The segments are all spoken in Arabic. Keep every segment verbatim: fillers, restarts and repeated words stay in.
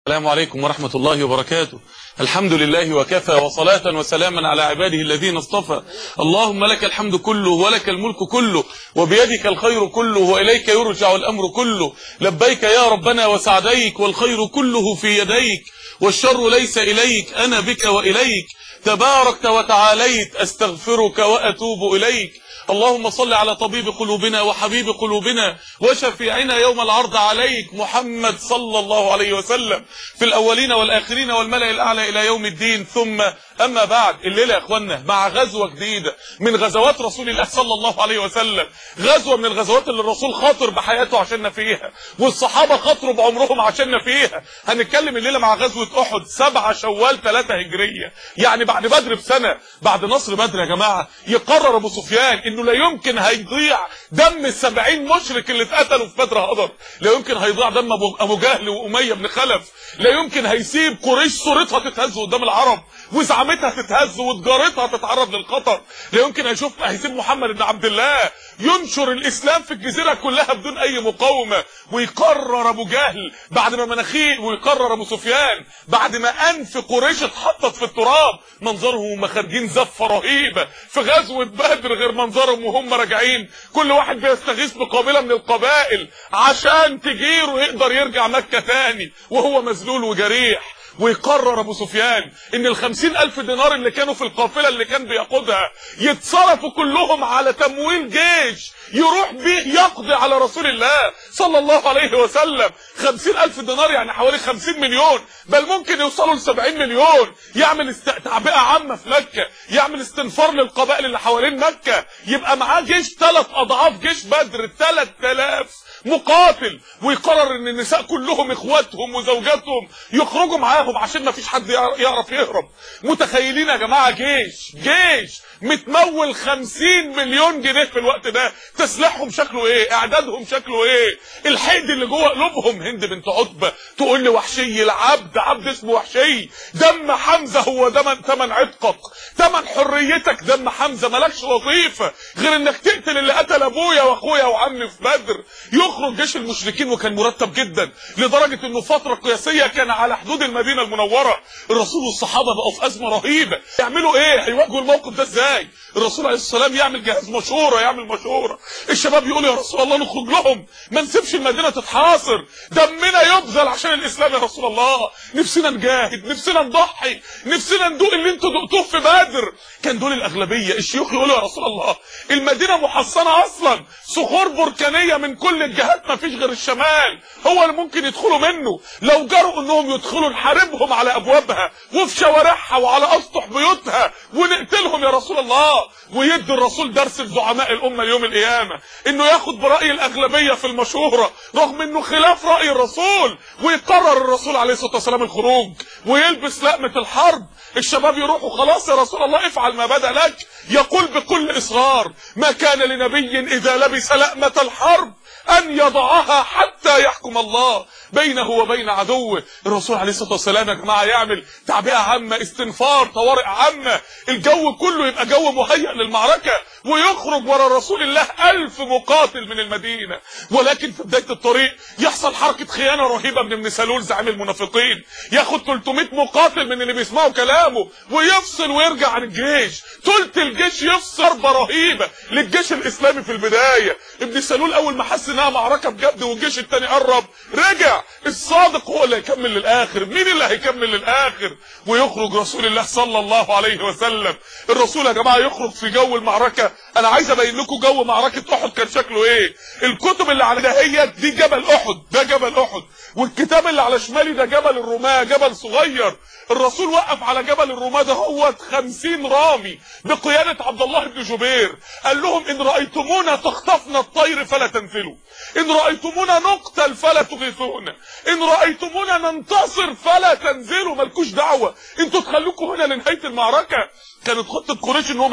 السلام عليكم ورحمة الله وبركاته. الحمد لله وكفى، وصلاة وسلاما على عباده الذين اصطفى. اللهم لك الحمد كله ولك الملك كله وبيدك الخير كله وإليك يرجع الأمر كله. لبيك يا ربنا وسعديك، والخير كله في يديك والشر ليس إليك، أنا بك وإليك تباركت وتعاليت، أستغفرك وأتوب إليك. اللهم صل على طبيب قلوبنا وحبيب قلوبنا وشفيعنا يوم العرض عليك، محمد صلى الله عليه وسلم، في الأولين والآخرين والملأ الأعلى إلى يوم الدين. ثم أما بعد، الليلة يا أخوانا مع غزوة جديدة من غزوات رسول الله صلى الله عليه وسلم، غزوة من الغزوات اللي الرسول خاطر بحياته عشاننا فيها، والصحابة خاطروا بعمرهم عشاننا فيها. هنتكلم الليلة مع غزوة أحد، سبعة شوال ثلاثة هجرية، يعني بعد بدر بسنة، بعد نصر بدر يا جماعة. يقرر أبو سفيان إنه لا يمكن هيضيع دم السبعين مشرك اللي اتقتلوا في بدر هدر، لا يمكن هيضيع دم أبو جهل وأمية بن خلف، لا يمكن هيسيب قريش صورتها تتهز قدام العرب وزعمتها تتهز وتجارتها تتعرض للخطر، لا يمكن هيشوف هيسيب محمد بن عبد الله ينشر الاسلام في الجزيره كلها بدون اي مقاومه. ويقرر ابو جهل بعد ما مناخير، ويقرر ابو سفيان بعد ما انف قريش اتحطت في التراب، منظرهم وهم خارجين زفه رهيبه في غزوه بدر غير منظرهم وهم راجعين، كل واحد بيستغيث بقبيله من القبائل عشان تجيره يقدر يرجع مكه تاني وهو مذلول وجريح. ويقرر ابو سفيان ان الخمسين الف دينار اللي كانوا في القافله اللي كان بيقودها يتصرفوا كلهم على تمويل جيش يروح بيه يقضي على رسول الله صلى الله عليه وسلم. خمسين الف دينار يعني حوالي خمسين مليون، بل ممكن يوصلوا لسبعين مليون. يعمل تعبئه عامه في مكه، يعمل استنفار للقبائل اللي حوالين مكه، يبقى معاه جيش ثلاث اضعاف جيش بدر، ثلاث آلاف مقاتل. ويقرر ان النساء كلهم اخواتهم وزوجاتهم يخرجوا معاهم عشان ما فيش حد يعرف يهرب. متخيلين يا جماعه جيش جيش متمول خمسين مليون جنيه في الوقت ده، تسليحهم شكله ايه، اعدادهم شكله ايه، الحقد اللي جوه قلوبهم. هند بنت عتبه تقول لي وحشي العبد، عبد اسمه وحشي، دم حمزه هو دم ثمن عتقك، ثمن حريتك دم حمزه، مالكش وظيفه غير انك تقتل اللي قتل ابويا واخويا وعمي في بدر. يخرج جيش المشركين وكان مرتب جدا لدرجه انه فتره قياسيه كان على حدود المدينه المنوره. الرسول والصحابه بقوا في ازمه رهيبه، يعملوا ايه، هيواجهوا الموقف ده ازاي؟ الرسول عليه الصلاه والسلام يعمل جهاز مشوره، يعمل مشوره. الشباب يقولوا يا رسول الله نخرج لهم، ما نسيبش المدينه تتحاصر، دمنا يبذل عشان الاسلام يا رسول الله، نفسنا نجاهد، نفسنا نضحي، نفسنا ندوق اللي انتوا دقتوه في بدر. كان دول الاغلبيه. الشيوخ يقولوا يا رسول الله المدينه محصنه اصلا، صخور بركانيه من كل الجهات، ما فيش غير الشمال هو اللي ممكن يدخلوا منه، لو جرؤوا انهم يدخلوا نحاربهم على ابوابها وفي شوارعها وعلى اسطح بيوتها ونقتلهم يا رسول الله. ويدي الرسول درس لزعماء الامه اليوم القيامه، انه ياخد براي الاغلبيه في المشوره رغم انه خلاف راي الرسول. ويقرر الرسول عليه الصلاه والسلام الخروج ويلبس لقمه الحرب. الشباب يروحوا خلاص يا رسول الله افعل ما بدا لك. يقول بكل اصرار ما كان لنبي اذا لبس لقمه الحرب ان يضعها حتى يحكم الله بينه وبين عدوه. الرسول عليه الصلاه والسلام يا جماعه يعمل تعبئه عامه، استنفار، طوارئ عامه، الجو كله يبقى جو مهيئ للمعركه، ويخرج ورا رسول الله ألف مقاتل من المدينه. ولكن في بدايه الطريق يحصل حركه خيانه رهيبه من ابن سلول زعيم المنافقين، ياخد ثلاثمائة مقاتل من اللي بيسمعوا كلامه ويفصل ويرجع عن الجيش. ثلث الجيش يفصل، ضربه رهيبه للجيش الاسلامي في البدايه. ابن سلول اول ما حس انها معركه بجد والجيش الثاني قرب رجع. الصادق هو اللي هيكمل للاخر، مين اللي هيكمل للاخر؟ ويخرج رسول الله صلى الله عليه وسلم. الرسول يا جماعه يخرج في جو المعركه. انا عايز ابين لكم جو معركه احد كان شكله ايه. الكتب اللي على دهيت دي جبل احد، ده جبل احد، والكتاب اللي على شمالي ده جبل الرماه، جبل صغير. الرسول وقف على جبل الرماه ده هو خمسين رامي بقياده عبد الله بن جبير، قال لهم ان رايتمونا تخطفنا الطير فلا تنزلوا، ان رايتمونا نقتل فلا تغيثونا، ان رايتمونا ننتصر فلا تنزلوا، مالكوش دعوه، انتوا تخلوكوا هنا لنهايه المعركه. كانت خطه قريش انهم هيجوا من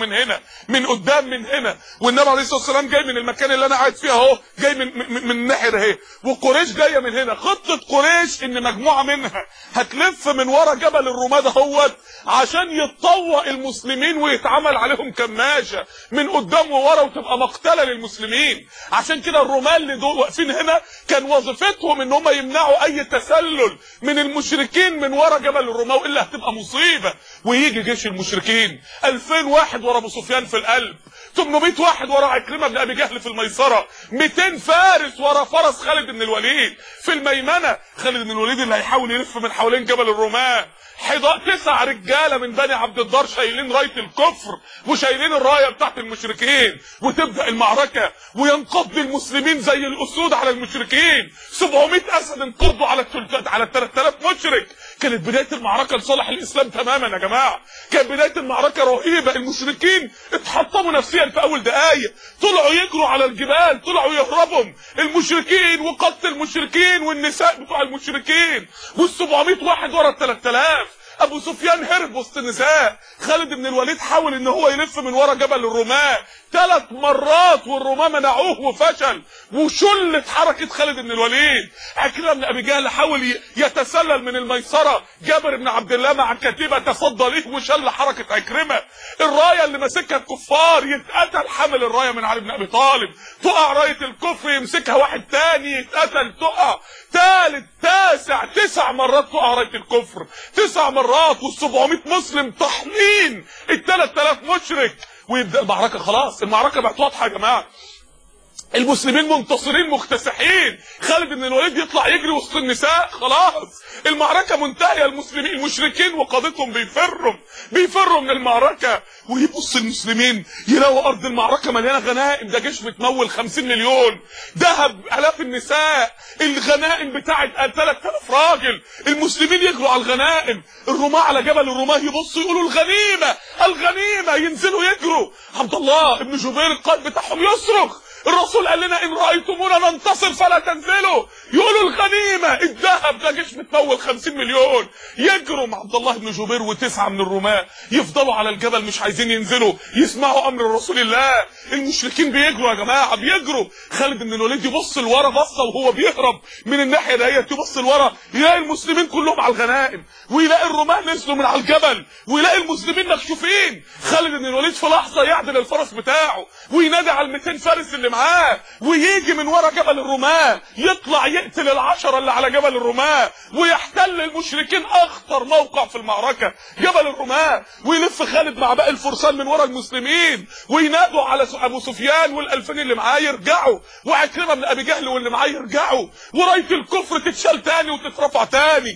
من هنا، من قدام من هنا، والنبي عليه الصلاه والسلام جاي من المكان اللي انا قاعد فيه اهو، جاي من من, من الناحيه اهي، وقريش جايه من هنا. خطه قريش ان مجموعه منها هتلف من ورا جبل الرماه دهوت عشان يتطوق المسلمين ويتعمل عليهم كماشه من قدام وورا وتبقى مقتله للمسلمين. عشان كده الرماه اللي دول واقفين هنا كان وظيفتهم ان هم يمنعوا اي تسلل من المشركين من ورا جبل الرماه، والا هتبقى مصيبه. ويجي جيش المشركين ألفين واحد ورا ابو سفيان في القلب، ثمانمائة واحد ورا عكرمه بن ابي جهل في الميسره، مئتين فارس ورا فرس خالد بن الوليد في الميمنه. خالد بن الوليد اللي هيحاول يلف من حوالين جبل الرماه. تسع رجاله من بني عبد الدار شايلين رايه الكفر وشايلين الرايه بتاعت المشركين، وتبدا المعركه وينقض المسلمين زي الاسود على المشركين. سبعمائة اسد انقضوا على على ثلاثة آلاف مشرك. كانت بدايه المعركه لصالح الاسلام تماما يا جماعه، كانت بدايه المعركه رهيبه. المشركين اتحطموا نفسيا في اول دقائق، طلعوا يجروا على الجبال، طلعوا يهربوا المشركين وقتل المشركين والنساء بتوع المشركين، والسبعمائة واحد ورا الثلاثة آلاف. ابو سفيان هرب وسط النساء. خالد بن الوليد حاول ان هو يلف من ورا جبل الرماه ثلاث مرات والرماه منعوه وفشل، وشلت حركه خالد بن الوليد. عكرمه بن ابي جهل حاول يتسلل من الميسره، جابر بن عبد الله مع كتيبه تصدى ليه وشل حركه عكرمه. الرايه اللي ماسكها الكفار يتقتل حامل الرايه من علي بن ابي طالب، تقع رايه الكفر يمسكها واحد تاني يتقتل، تقع ثالث تاسع تسع مرات تقع رايه الكفر، تسع مرات، والسبعمائة مسلم طحنين ال ثلاثة آلاف مشرك. ويبدا المعركه. خلاص المعركه بقت واضحه يا جماعه، المسلمين منتصرين مكتسحين. خالد بن الوليد يطلع يجري وسط النساء، خلاص المعركه منتهيه. المسلمين المشركين وقادتهم بيفروا بيفروا من المعركه. ويبص المسلمين يلاقوا ارض المعركه مليانه غنائم، ده جيش متمول خمسين مليون ذهب، الاف النساء، الغنائم بتاعت ثلاثة آلاف راجل. المسلمين يجروا على الغنائم، الرماة على جبل الرماه يبصوا يقولوا الغنيمه الغنيمه، ينزلوا يجروا. عبد الله بن جبير القائد بتاعهم يصرخ، الرسول قال لنا ان رايتمونا ننتصر فلا تنزلوا. يقولوا الغنيمه الذهب، ده جيش متمول خمسين مليون. يجروا مع عبد الله بن جبير وتسعه من الرماه يفضلوا على الجبل مش عايزين ينزلوا يسمعوا امر رسول الله. المشركين بيجروا يا جماعه بيجروا. خالد بن الوليد يبص لورا بصه وهو بيهرب من الناحيه ديت، يبص لورا يلاقي المسلمين كلهم على الغنائم، ويلاقي الرماه نزلوا من على الجبل، ويلاقي المسلمين مكشوفين. خالد بن الوليد في لحظه يعدل الفرس بتاعه وينادي على المئتين فارس اللي معاه، ويجي من ورا جبل الرماه يطلع يقتل العشرة اللي على جبل الرماه، ويحتل المشركين اخطر موقع في المعركة جبل الرماه. ويلف خالد مع باقي الفرسان من ورا المسلمين وينادوا على ابو سفيان والالفين اللي معاه يرجعوا، وعكرمه بن ابي جهل واللي معاه يرجعوا، ورايه الكفر تتشال تاني وتترفع تاني،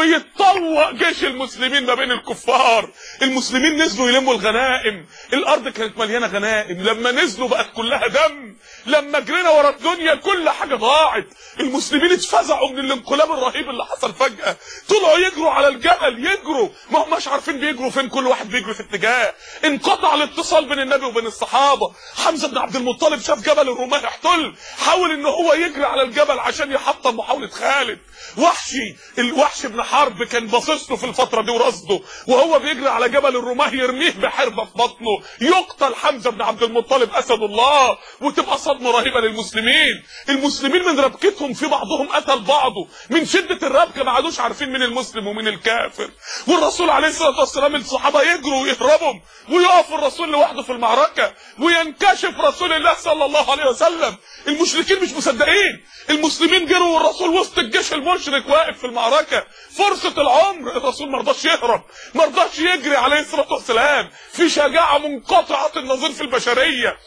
ويتطوق جيش المسلمين ما بين الكفار. المسلمين نزلوا يلموا الغنائم، الارض كانت مليانه غنائم، لما نزلوا بقت كلها دم، لما جرينا ورا الدنيا كل حاجه ضاعت. المسلمين اتفزعوا من الانقلاب الرهيب اللي حصل فجاه، طلعوا يجروا على الجبل، يجروا ما هماش عارفين بيجروا فين، كل واحد بيجري في اتجاه. انقطع الاتصال بين النبي وبين الصحابه. حمزه بن عبد المطلب شاف جبل الرماه يحتل، حاول ان هو يجري على الجبل عشان يحطم محاوله خالد. وحشي الوحش بن حرب كان باصص له في الفتره دي ورصده، وهو بيجري على جبل الرماه يرميه بحربه في بطنه، يقتل حمزه بن عبد المطلب اسد الله، وتبقى صدمه رهيبه للمسلمين. المسلمين من ربكتهم في بعضهم قتل بعضه، من شده الربكه ما عادوش عارفين مين المسلم ومين الكافر. والرسول عليه الصلاه والسلام الصحابه يجروا ويهربوا، ويقف الرسول لوحده في المعركه، وينكشف رسول الله صلى الله عليه وسلم. المشركين مش مصدقين، المسلمين جروا والرسول وسط الجيش المشرك واقف في المعركه، فرصه العمر. الرسول ما رضاش يهرب، ما رضاش يجري عليه الصلاه والسلام، في شجاعه منقطعه النظير في البشريه.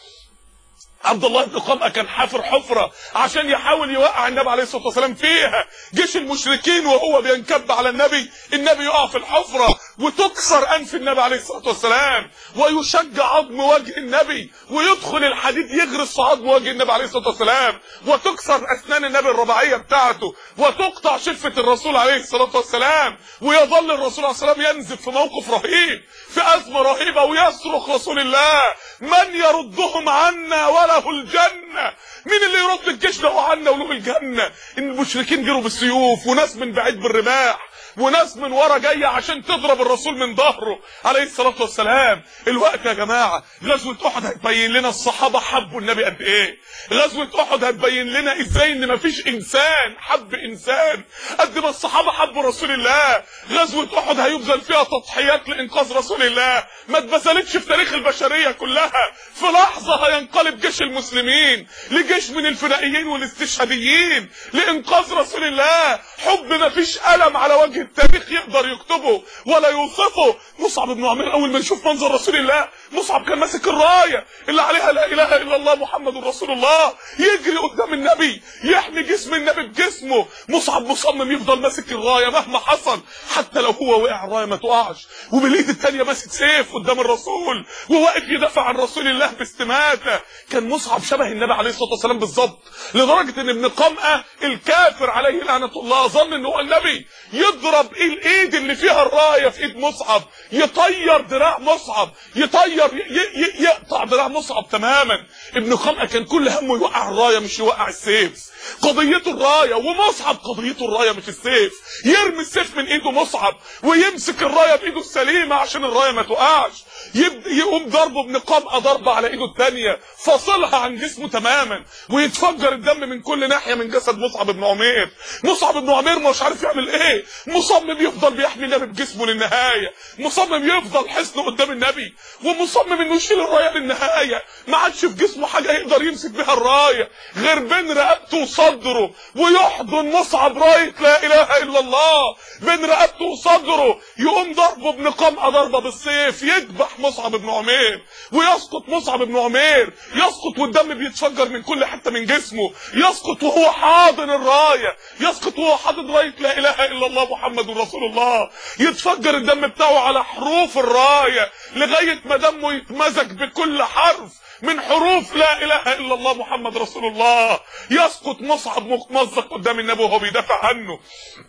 عبد الله بن قمأة كان حافر حفرة عشان يحاول يوقع النبي عليه الصلاة والسلام فيها. جيش المشركين وهو بينكب على النبي، النبي يقع في الحفرة وتكسر أنف النبي عليه الصلاة والسلام، ويشجع عظم وجه النبي، ويدخل الحديد يغرس عظم وجه النبي عليه الصلاة والسلام، وتكسر أسنان النبي الرباعية بتاعته، وتقطع شفة الرسول عليه الصلاة والسلام. ويظل الرسول عليه الصلاة والسلام ينزف في موقف رهيب، في أزمة رهيبة، ويصرخ رسول الله: من يردهم عنا وله الجنة؟ مين اللي يرد الجيش ده عنا وله الجنة؟ المشركين جروا بالسيوف، وناس من بعيد بالرماح، وناس من ورا جايه عشان تضرب الرسول من ظهره عليه الصلاه والسلام. الوقت يا جماعه غزوه احد هتبين لنا الصحابه حبوا النبي قد ايه. غزوه احد هتبين لنا ازاي ان مفيش انسان حب انسان قد ما الصحابه حبوا رسول الله. غزوه احد هيبذل فيها تضحيات لانقاذ رسول الله ما اتبذلتش في تاريخ البشريه كلها. في لحظه هينقلب جيش المسلمين لجيش من الفدائيين والاستشهاديين لانقاذ رسول الله. حب مفيش قلم على وجه التاريخ يقدر يكتبه ولا يوصفه. مصعب بن عمير اول ما يشوف منظر رسول الله، مصعب كان ماسك الرايه اللي عليها لا اله الا الله محمد رسول الله، يجري قدام النبي يحمي جسم النبي بجسمه. مصعب مصمم يفضل ماسك الرايه مهما حصل، حتى لو هو وقع الرايه ما تقعش. وبالايد الثانيه ماسك سيف قدام الرسول وواقف يدافع عن رسول الله باستماته. كان مصعب شبه النبي عليه الصلاه والسلام بالظبط، لدرجه ان ابن قمأة الكافر عليه لعنه الله ظن ان هو النبي، يضرب الايد اللي فيها الرايه في ايد مصعب، يطير دراع مصعب، يطير يقطع دراع مصعب تماما. ابن قمأة كان كل همه يوقع الرايه مش يوقع السيف. قضيته الرايه، ومصعب قضيته الرايه مش السيف. يرمي السيف من ايده مصعب ويمسك الرايه بايده السليمه عشان الرايه ما تقعش. يقوم ضربه ابن قمأة ضربه على ايده الثانيه فصلها عن جسمه تماما، ويتفجر الدم من كل ناحيه من جسد مصعب بن عمير. مصعب بن عمير مش عارف يعمل ايه، مصمم يفضل بيحمي النبي بجسمه للنهايه، مصمم يفضل حصنه قدام النبي، ومصمم انه يشيل الرايه للنهايه. ما عادش في جسمه حاجه يقدر يمسك بها الرايه غير بين رقبته وصدره، ويحضن مصعب رايه لا اله الا الله بين رقبته وصدره. يقوم ضربه ابن قمأة ضربه بالسيف يذبح مصعب بن عمير، ويسقط مصعب بن عمير، يسقط والدم بيتفجر من كل حته من جسمه، يسقط وهو حاضن الرايه، يسقط وهو حاضن رايه لا اله الا الله محمد رسول الله. يتفجر الدم بتاعه على حروف الرايه لغايه ما دمه يتمزج بكل حرف من حروف لا اله الا الله محمد رسول الله. يسقط مصعب ممزق قدام النبي وهو بيدافع عنه.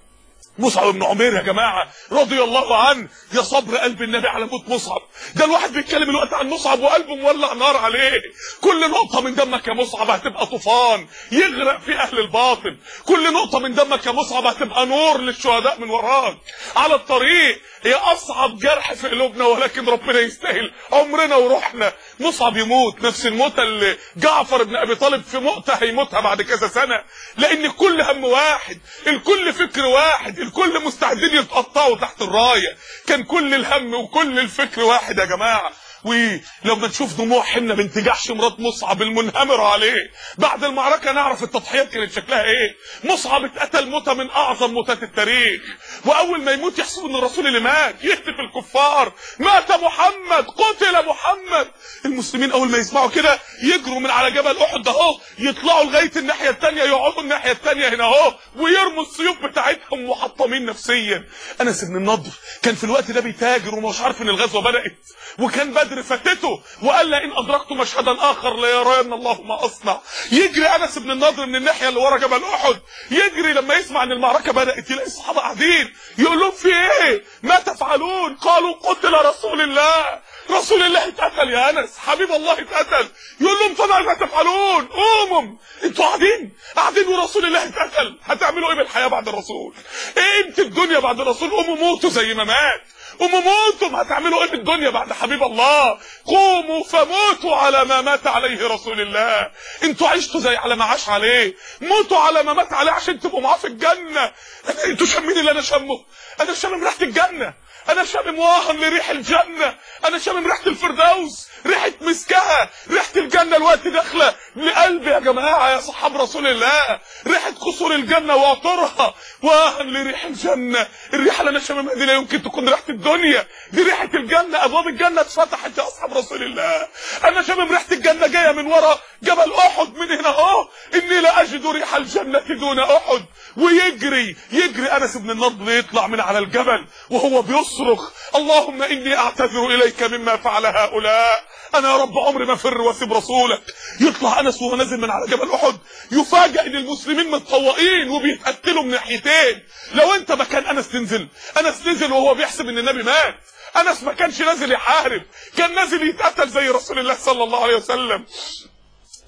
مصعب بن عمير يا جماعه رضي الله عنه، يا صبر قلب النبي على موت مصعب. ده الواحد بيتكلم الوقت عن مصعب وقلبه مولع نار عليه. كل نقطه من دمك يا مصعب هتبقى طوفان يغرق في اهل الباطل، كل نقطه من دمك يا مصعب هتبقى نور للشهداء من وراك على الطريق. هي اصعب جرح في قلوبنا ولكن ربنا يستاهل عمرنا وروحنا. مصعب يموت نفس الموتة اللي جعفر بن ابي طالب في مؤتة هيموتها بعد كذا سنه، لان الكل هم واحد، الكل فكر واحد، الكل مستعدين يتقطعوا تحت الرايه. كان كل الهم وكل الفكر واحد يا جماعه. ولما نشوف دموع حنة بنت جحش مرات مصعب المنهمرة عليه بعد المعركة نعرف التضحيات كانت شكلها ايه. مصعب اتقتل موتة من اعظم موتات التاريخ، واول ما يموت يحسب ان الرسول اللي مات، يهتف الكفار مات محمد قتل محمد. المسلمين اول ما يسمعوا كده يجروا من على جبل احد اهو، يطلعوا لغايه الناحيه الثانيه، يقعدوا الناحيه الثانيه هنا اهو، ويرموا السيوف بتاعتهم محطمين نفسيا. انس بن النضر كان في الوقت ده بيتاجر ومش عارف ان الغزوه بدات، وكان بدر فاتته، وقال لئن ادركت مشهدا اخر ليرين الله ما اصنع. يجري انس بن النضر من الناحيه اللي ورا جبل احد، يجري لما يسمع ان المعركه بدات، يلاقي الصحابه قاعدين يقول لهم في ايه؟ ما تفعلون؟ قالوا قتل رسول الله، رسول الله اتقتل يا انس، حبيب الله اتقتل. يقول لهم فماذا تفعلون؟ قوموا انتوا قاعدين قاعدين ورسول الله اتقتل، هتعملوا ايه بالحياه بعد الرسول؟ ايه قيمه الدنيا بعد الرسول؟ قوموا موتوا زي ما مات، قوموا موتوا، هتعملوا ايه بالدنيا بعد حبيب الله؟ قوموا فموتوا على ما مات عليه رسول الله. انتوا عشتوا زي على ما عاش عليه، موتوا على ما مات عليه عشان تبقوا معاه في الجنه. انتوا شامين اللي انا شامه؟ انا شامم ريحه الجنه، انا شامم واهن لريح الجنه، انا شامم ريحه الفردوس، ريحه مسكها، ريحه الجنه الوقت داخله لقلبي يا جماعه يا صحاب رسول الله، ريحه قصور الجنه وعطرها، واهن لريح الجنه. الريحه اللي انا شاممها دي لا يمكن تكون ريحه الدنيا، دي ريحه الجنه، ابواب الجنه اتفتحت يا اصحاب رسول الله. انا شامم ريحه الجنه جايه من ورا جبل احد من هنا اهو، اني لا اجد ريح الجنه دون احد. ويجري يجري انس بن النضر يطلع من على الجبل وهو بيصرخ اللهم اني اعتذر اليك مما فعل هؤلاء، انا يا رب عمري ما فر واسيب رسولك. يطلع انس وهو نازل من على جبل احد يفاجئ ان المسلمين متطوقين وبيتقتلوا من ناحيتين. لو انت مكان انس تنزل، انس نزل وهو بيحسب ان النبي مات، انس ما كانش نازل يحارب، كان نازل يتقتل زي رسول الله صلى الله عليه وسلم.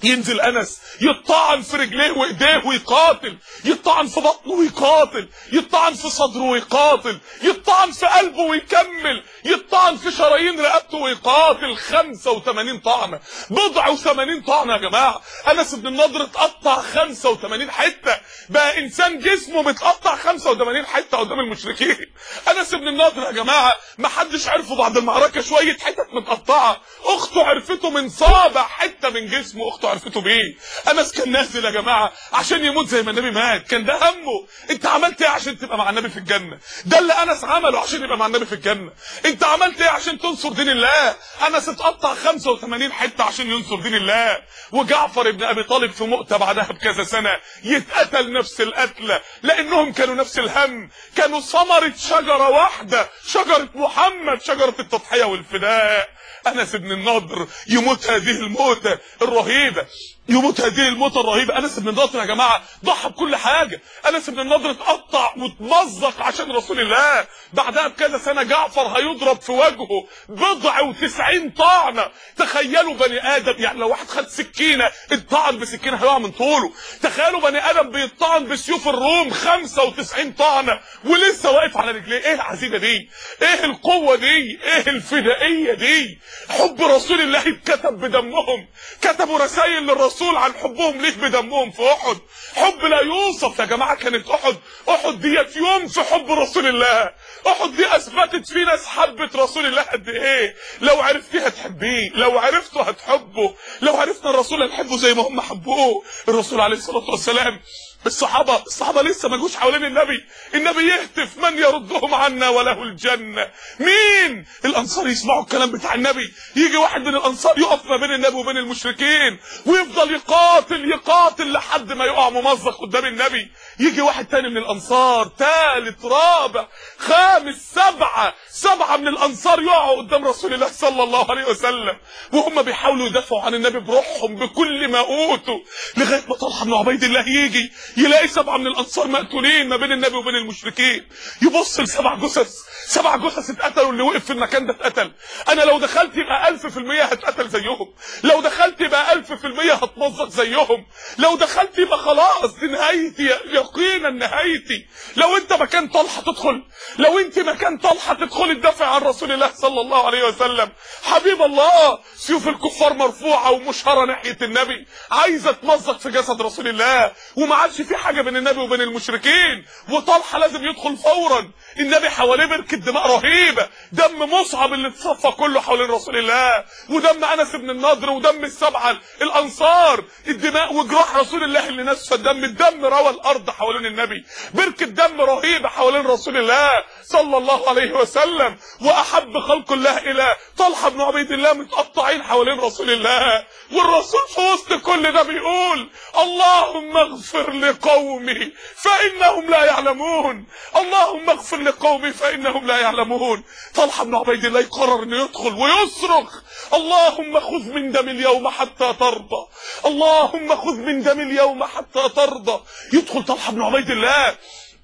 ينزل انس يطعن في رجليه وايديه ويقاتل، يطعن في بطنه ويقاتل، يطعن في صدره ويقاتل، يطعن في قلبه ويكمل، يطعن في شرايين رقبته ويقاتل. خمسة وثمانين طعنه، بضع وثمانين طعنه يا جماعه. انس بن النضر اتقطع خمسة وثمانين حته، بقى انسان جسمه متقطع خمسة وثمانين حته قدام المشركين. انس بن النضر يا جماعه ما حدش عرفه بعد المعركه، شويه حتت متقطعه. اخته عرفته من صابع حته من جسمه، اخته عرفته بيه. انس كان نازل يا جماعه عشان يموت زي ما النبي مات، كان ده همه. انت عملت ايه عشان تبقى مع النبي في الجنه؟ ده اللي انس عمله عشان يبقى مع النبي في الجنه. انت عملت ايه عشان تنصر دين الله؟ انس اتقطع خمسة وثمانين حته عشان ينصر دين الله. وجعفر ابن ابي طالب في مؤتة بعدها بكذا سنه يتقتل نفس القتله، لانهم كانوا نفس الهم، كانوا ثمره شجره واحده، شجره محمد، شجره التضحيه والفداء. انس بن النضر يموت هذه الموتة الرهيبة، يموت هذه الموتة الرهيبة. انس بن النضر يا جماعة ضحى بكل حاجة. انس بن النضر اتقطع واتمزق عشان رسول الله. بعدها بكذا سنة جعفر هيضرب في وجهه بضع وتسعين طعنة. تخيلوا بني ادم، يعني لو واحد خد سكينة اتطعن بسكينة هيقع من طوله. تخيلوا بني ادم بيتطعن بسيوف الروم خمسة وتسعين طعنة ولسه واقف على رجليه. ايه العزيمة دي؟ ايه القوة دي؟ ايه الفدائية دي؟ حب رسول الله اتكتب بدمهم، كتبوا رسائل للرسول عن حبهم ليه بدمهم في احد. حب لا يوصف يا جماعه. كانت احد احد ديت يوم في حب رسول الله. احد دي اثبتت في ناس حبت رسول الله قد ايه. لو عرفتيه هتحبيه، لو عرفته هتحبه، لو عرفنا الرسول هنحبه زي ما هم حبوه. الرسول عليه الصلاه والسلام الصحابه الصحابه لسه ما جوش حوالين النبي، النبي يهتف من يردهم عنا وله الجنه. مين؟ الانصار يسمعوا الكلام بتاع النبي، يجي واحد من الانصار يقف ما بين النبي وبين المشركين ويفضل يقاتل يقاتل لحد ما يقع ممزق قدام النبي. يجي واحد تاني من الانصار، ثالث رابع خامس سبعه سبعه من الانصار يقعوا قدام رسول الله صلى الله عليه وسلم وهم بيحاولوا يدافعوا عن النبي بروحهم بكل ما اوتوا، لغايه ما طلحه بن عبيد الله يجي يلاقي سبعه من الانصار مقتولين ما بين النبي وبين المشركين. يبص لسبع جثث، سبع جثث اتقتلوا، اللي وقف في المكان ده اتقتل. انا لو دخلت يبقى ألف في المية هتقتل زيهم، لو دخلت يبقى ألف في المية هتمزق زيهم، لو دخلت يبقى خلاص دي نهايتي، يقينا نهايتي. لو انت مكان طلحه تدخل، لو انت مكان طلحه تدخل تدافع عن رسول الله صلى الله عليه وسلم. حبيب الله، سيوف الكفار مرفوعه ومشهره ناحيه النبي، عايزه تمزق في جسد رسول الله، وما عادش في حاجه بين النبي وبين المشركين، وطلحه لازم يدخل فورا. النبي حواليه بركه دماء رهيبه، دم مصعب اللي اتصفى كله حوالين رسول الله، ودم انس بن النضر، ودم السبعه الانصار، الدماء وجراح رسول الله اللي نسفى الدم، الدم روى الارض حوالين النبي، بركه دم رهيبه حوالين رسول الله صلى الله عليه وسلم. واحب خلق الله الى طلحه بن عبيد الله متقطعين حوالين رسول الله، والرسول في وسط كل ده بيقول اللهم اغفر لقومي فانهم لا يعلمون، اللهم اغفر لقومي فانهم لا يعلمون. طلحه بن عبيد الله يقرر انه يدخل ويصرخ اللهم خذ من دم اليوم حتى ترضى، اللهم خذ من دم اليوم حتى ترضى. يدخل طلحه بن عبيد الله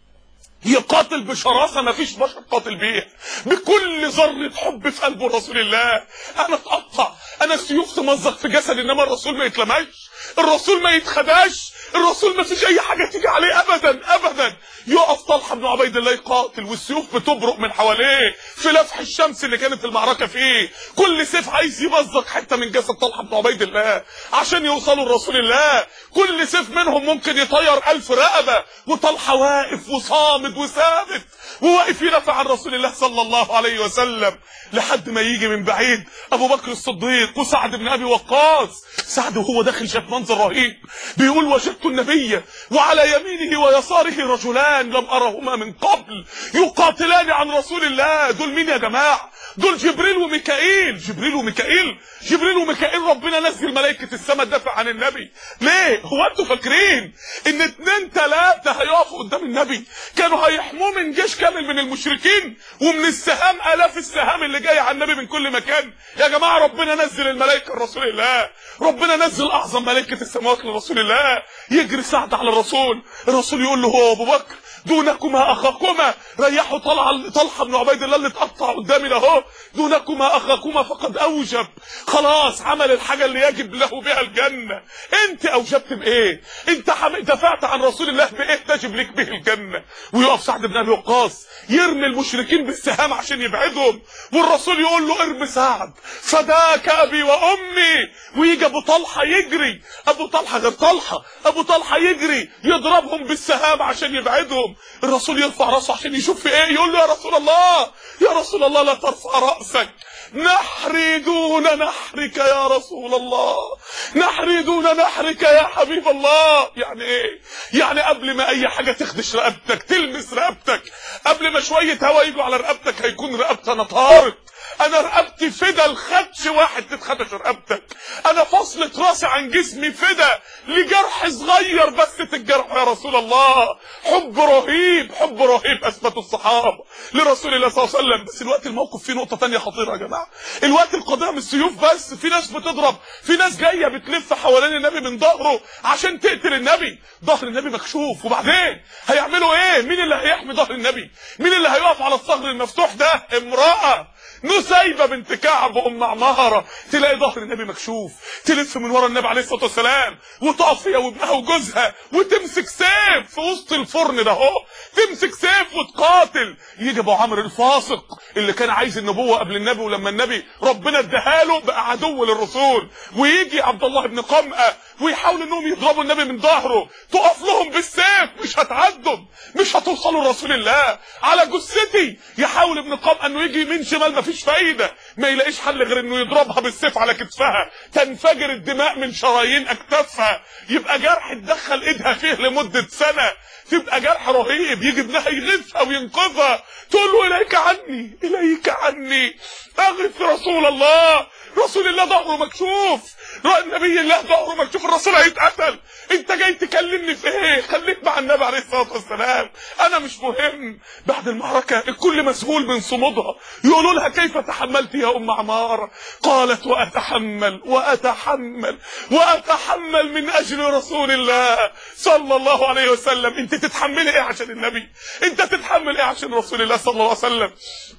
يقاتل بشراسه ما فيش بشر قاتل بيها، بكل ذره حب في قلب رسول الله. انا اتقطع، انا السيوف تمزق في جسد، انما الرسول ما يتلمش، الرسول ما يتخداش، الرسول ما فيش اي حاجه تيجي عليه ابدا ابدا. يقف طلحه بن عبيد الله يقاتل والسيوف بتبرق من حواليه في لفح الشمس اللي كانت المعركه فيه، كل سيف عايز يمزق حته من جسد طلحه بن عبيد الله عشان يوصلوا لرسول الله، كل سيف منهم ممكن يطير ألف رقبه، وطلحه واقف وصامد وثابت وواقف يدافع عن رسول الله صلى الله عليه وسلم، لحد ما يجي من بعيد ابو بكر الصديق وسعد بن ابي وقاص. سعد وهو داخل شاف منظر رهيب، بيقول وجدت النبي وعلى يمينه ويساره رجلان لم ارهما من قبل يقاتلان عن رسول الله. دول مين يا جماعه؟ دول جبريل وميكائيل. جبريل وميكائيل جبريل وميكائيل ربنا نزل ملائكه السماء تدافع عن النبي. ليه؟ هو انتوا فاكرين ان اتنين تلاته هيقفوا قدام النبي كانوا هيحموه من جيش كامل من المشركين ومن السهام، الاف السهام اللي جايه على النبي من كل مكان؟ يا جماعه ربنا نزل الملائكه لرسول الله، ربنا نزل اعظم ملائكه السماوات لرسول الله. يجري سعد على الرسول، الرسول يقول له هو ابو بكر دونكما اخاكما، ريحوا طلحه طلحه بن عبيد الله اللي اتقطع قدامي اهو، دونكما اخاكما فقد اوجب، خلاص عمل الحاجه اللي يجب له بها الجنه. انت اوجبت بايه؟ انت دفعت عن رسول الله بايه تجب لك به الجنه؟ ويقف سعد بن ابي وقاص يرمي المشركين بالسهام عشان يبعدهم، والرسول يقول له ارمي سعد فداك ابي وامي، ويجي ابو طلحه يجري، ابو طلحه غير طلحه، ابو طلحه يجري يضربهم بالسهام عشان يبعدهم، الرسول يرفع راسه عشان يشوف في ايه، يقول له يا رسول الله يا رسول الله لا ترفع راسك، نحري دون نحرك يا رسول الله، نحري دون نحرك يا حبيب الله. يعني ايه؟ يعني قبل ما اي حاجه تخدش رقبتك تلمس رقبتك، قبل ما شويه هوا يجوا على رقبتك هيكون رقبتنا طارت، انا رقبتي فدا الخدش واحد تتخدش رقبتك، انا فصلت راسي عن جسمي فدا لجرح صغير بس تتجرح يا رسول الله. حب رهيب، حب رهيب اثبته الصحابه لرسول الله صلى الله عليه وسلم. بس الوقت الموقف فيه نقطه ثانيه خطيره يا جماعه، الوقت القضيه مش سيوف بس، في ناس بتضرب، في ناس جايه بتلف حوالين النبي من ظهره عشان تقتل النبي، ظهر النبي مكشوف، وبعدين هيعملوا ايه؟ مين اللي هيحمي ظهر النبي؟ مين اللي هيقف على الثغر المفتوح ده؟ امراه نسيبة بنت كعب ام عمارة، تلاقي ظهر النبي مكشوف، تلف من ورا النبي عليه الصلاه والسلام وتقف هي وابنها وجوزها وتمسك سيف في وسط الفرن ده اهو، تمسك سيف وتقاتل. يجي ابو عمرو الفاسق اللي كان عايز النبوه قبل النبي، ولما النبي ربنا اداها له بقى عدو للرسول، ويجي عبد الله بن قمأة ويحاولوا انهم يضربوا النبي من ظهره، تقف لهم بالسيف مش هتعدوا، مش هتوصلوا لرسول الله، على جثتي يحاول ابن قمأة انه يجي يمين شمال مفيش فايده، ما يلاقيش حل غير انه يضربها بالسيف على كتفها، تنفجر الدماء من شرايين اكتافها، يبقى جرح تدخل ايدها فيه لمده سنه، تبقى جرح رهيب، يجي ابنها يغثها وينقذها، تقول له اليك عني اليك عني اغث رسول الله، رسول الله ظهره مكشوف، النبي الله ظهره مكشوف، الرسول هيتقتل، انت جاي تكلمني في ايه؟ خليك مع النبي عليه الصلاه والسلام، انا مش مهم. بعد المعركه الكل مسهول من صمودها، يقولوا لها كيف تحملت يا ام عمار؟ قالت واتحمل واتحمل واتحمل من اجل رسول الله صلى الله عليه وسلم. انت تتحملي ايه عشان النبي؟ انت تتحمل ايه عشان رسول الله صلى الله عليه وسلم؟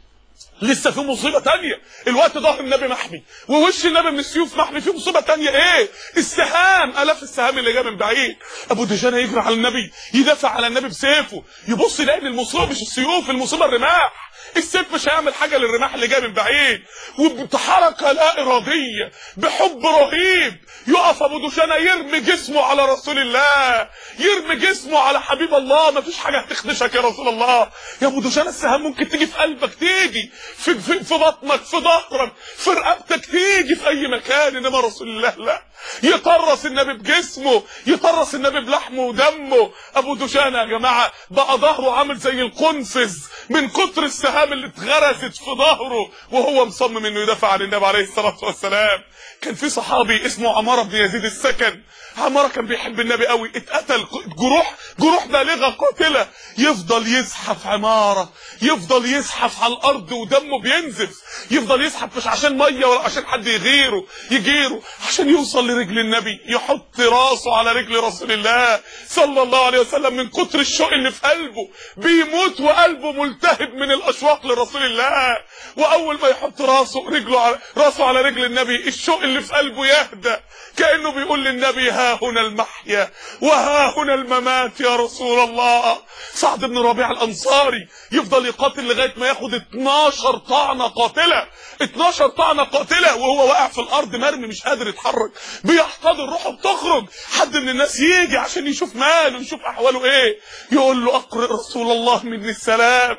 لسه في مصيبه تانية، الوقت ظهر النبي محمي ووش النبي من السيوف محمي، في مصيبه تانية ايه؟ السهام، الاف السهام اللي جايه من بعيد. ابو دجانه يجري على النبي يدافع على النبي بسيفه، يبص يلاقي ان المصيبه مش السيوف، المصيبه الرماح، السيف مش هيعمل حاجه للرماح اللي جاي من بعيد. وبحركه لا اراديه بحب رهيب يقف ابو دجانه يرمي جسمه على رسول الله، يرمي جسمه على حبيب الله، مفيش حاجه هتخدشك يا رسول الله. يا ابو دجانه السهام ممكن تيجي في قلبك، تيجي في في, في بطنك، في ظهرك، في رقبتك، تيجي في اي مكان، انما رسول الله لا، يطرس النبي بجسمه، يطرس النبي بلحمه ودمه. ابو دجانه يا جماعه بقى ظهره عامل زي القنفذ من كتر السهام اللي اتغرست في ظهره، وهو مصمم انه يدافع عن النبي عليه الصلاه والسلام. كان في صحابي اسمه عماره بن يزيد السكن، عماره كان بيحب النبي قوي، اتقتل جروح جروح بالغه قاتله، يفضل يزحف عماره، يفضل يزحف على الارض ودمه بينزف، يفضل يزحف مش عشان ميه ولا عشان حد يغيره يجيره، عشان يوصل لرجل النبي، يحط راسه على رجل رسول الله صلى الله عليه وسلم من كتر الشوق اللي في قلبه، بيموت وقلبه ملتهب من الاشواق لرسول الله. واول ما يحط راسه رجله على راسه على رجل النبي، الشوق اللي في قلبه يهدى، كانه بيقول للنبي ها هنا المحيا وها هنا الممات يا رسول الله. سعد بن ربيع الانصاري يفضل يقاتل لغايه ما ياخد اتناشر طعنه قاتله، اتناشر طعنه قاتله وهو واقع في الارض مرمي مش قادر يتحرك، بيحتضر روحه بتخرج، حد من الناس يجي عشان يشوف ماله يشوف احواله ايه، يقول له اقرئ رسول الله مني السلام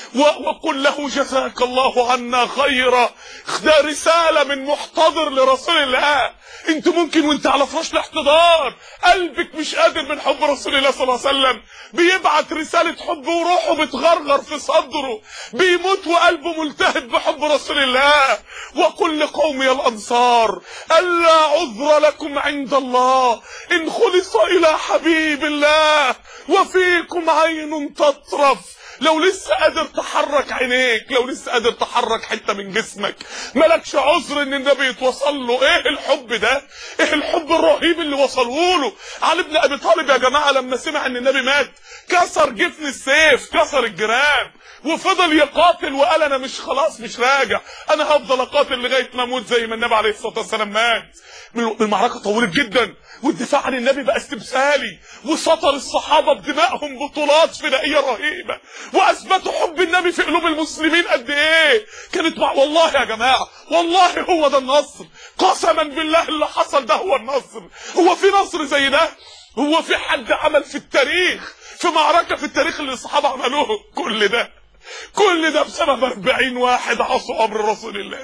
وقل له جزاك الله عنا خيرا. ده رسالة من محتضر لرسول الله. انت ممكن وانت على فراش الاحتضار قلبك مش قادر من حب رسول الله صلى الله عليه وسلم، بيبعت رسالة حب وروحه بتغرغر في صدره، بيموت وقلبه ملتهب بحب رسول الله. وقل لقومي الانصار الا عذر لكم عند الله ان خلص الى حبيب الله وفيكم عين تطرف لو لسه قادر تحرك عينيك، لو لسه قادر تحرك حته من جسمك، مالكش عذر ان النبي يتوصل له. ايه الحب ده؟ ايه الحب الرهيب اللي وصلوا له؟ علي بن ابي طالب يا جماعه لما سمع ان النبي مات كسر جفن السيف، كسر الجراب، وفضل يقاتل وقال انا مش خلاص مش راجع، انا هفضل اقاتل لغايه ما اموت زي ما النبي عليه الصلاه والسلام مات. المعركه طولت جدا، والدفاع عن النبي بقى استبسالي، وسطر الصحابه بدمائهم بطولات فدائيه رهيبه، واثبتوا حب النبي في قلوب المسلمين قد ايه. كانت مع والله يا جماعه والله هو ده النصر، قسما بالله اللي حصل ده هو النصر. هو في نصر زي ده؟ هو في حد عمل في التاريخ في معركه في التاريخ اللي الصحابه عملوه كل ده؟ كل ده بسبب أربعين واحد عصوا امر رسول الله.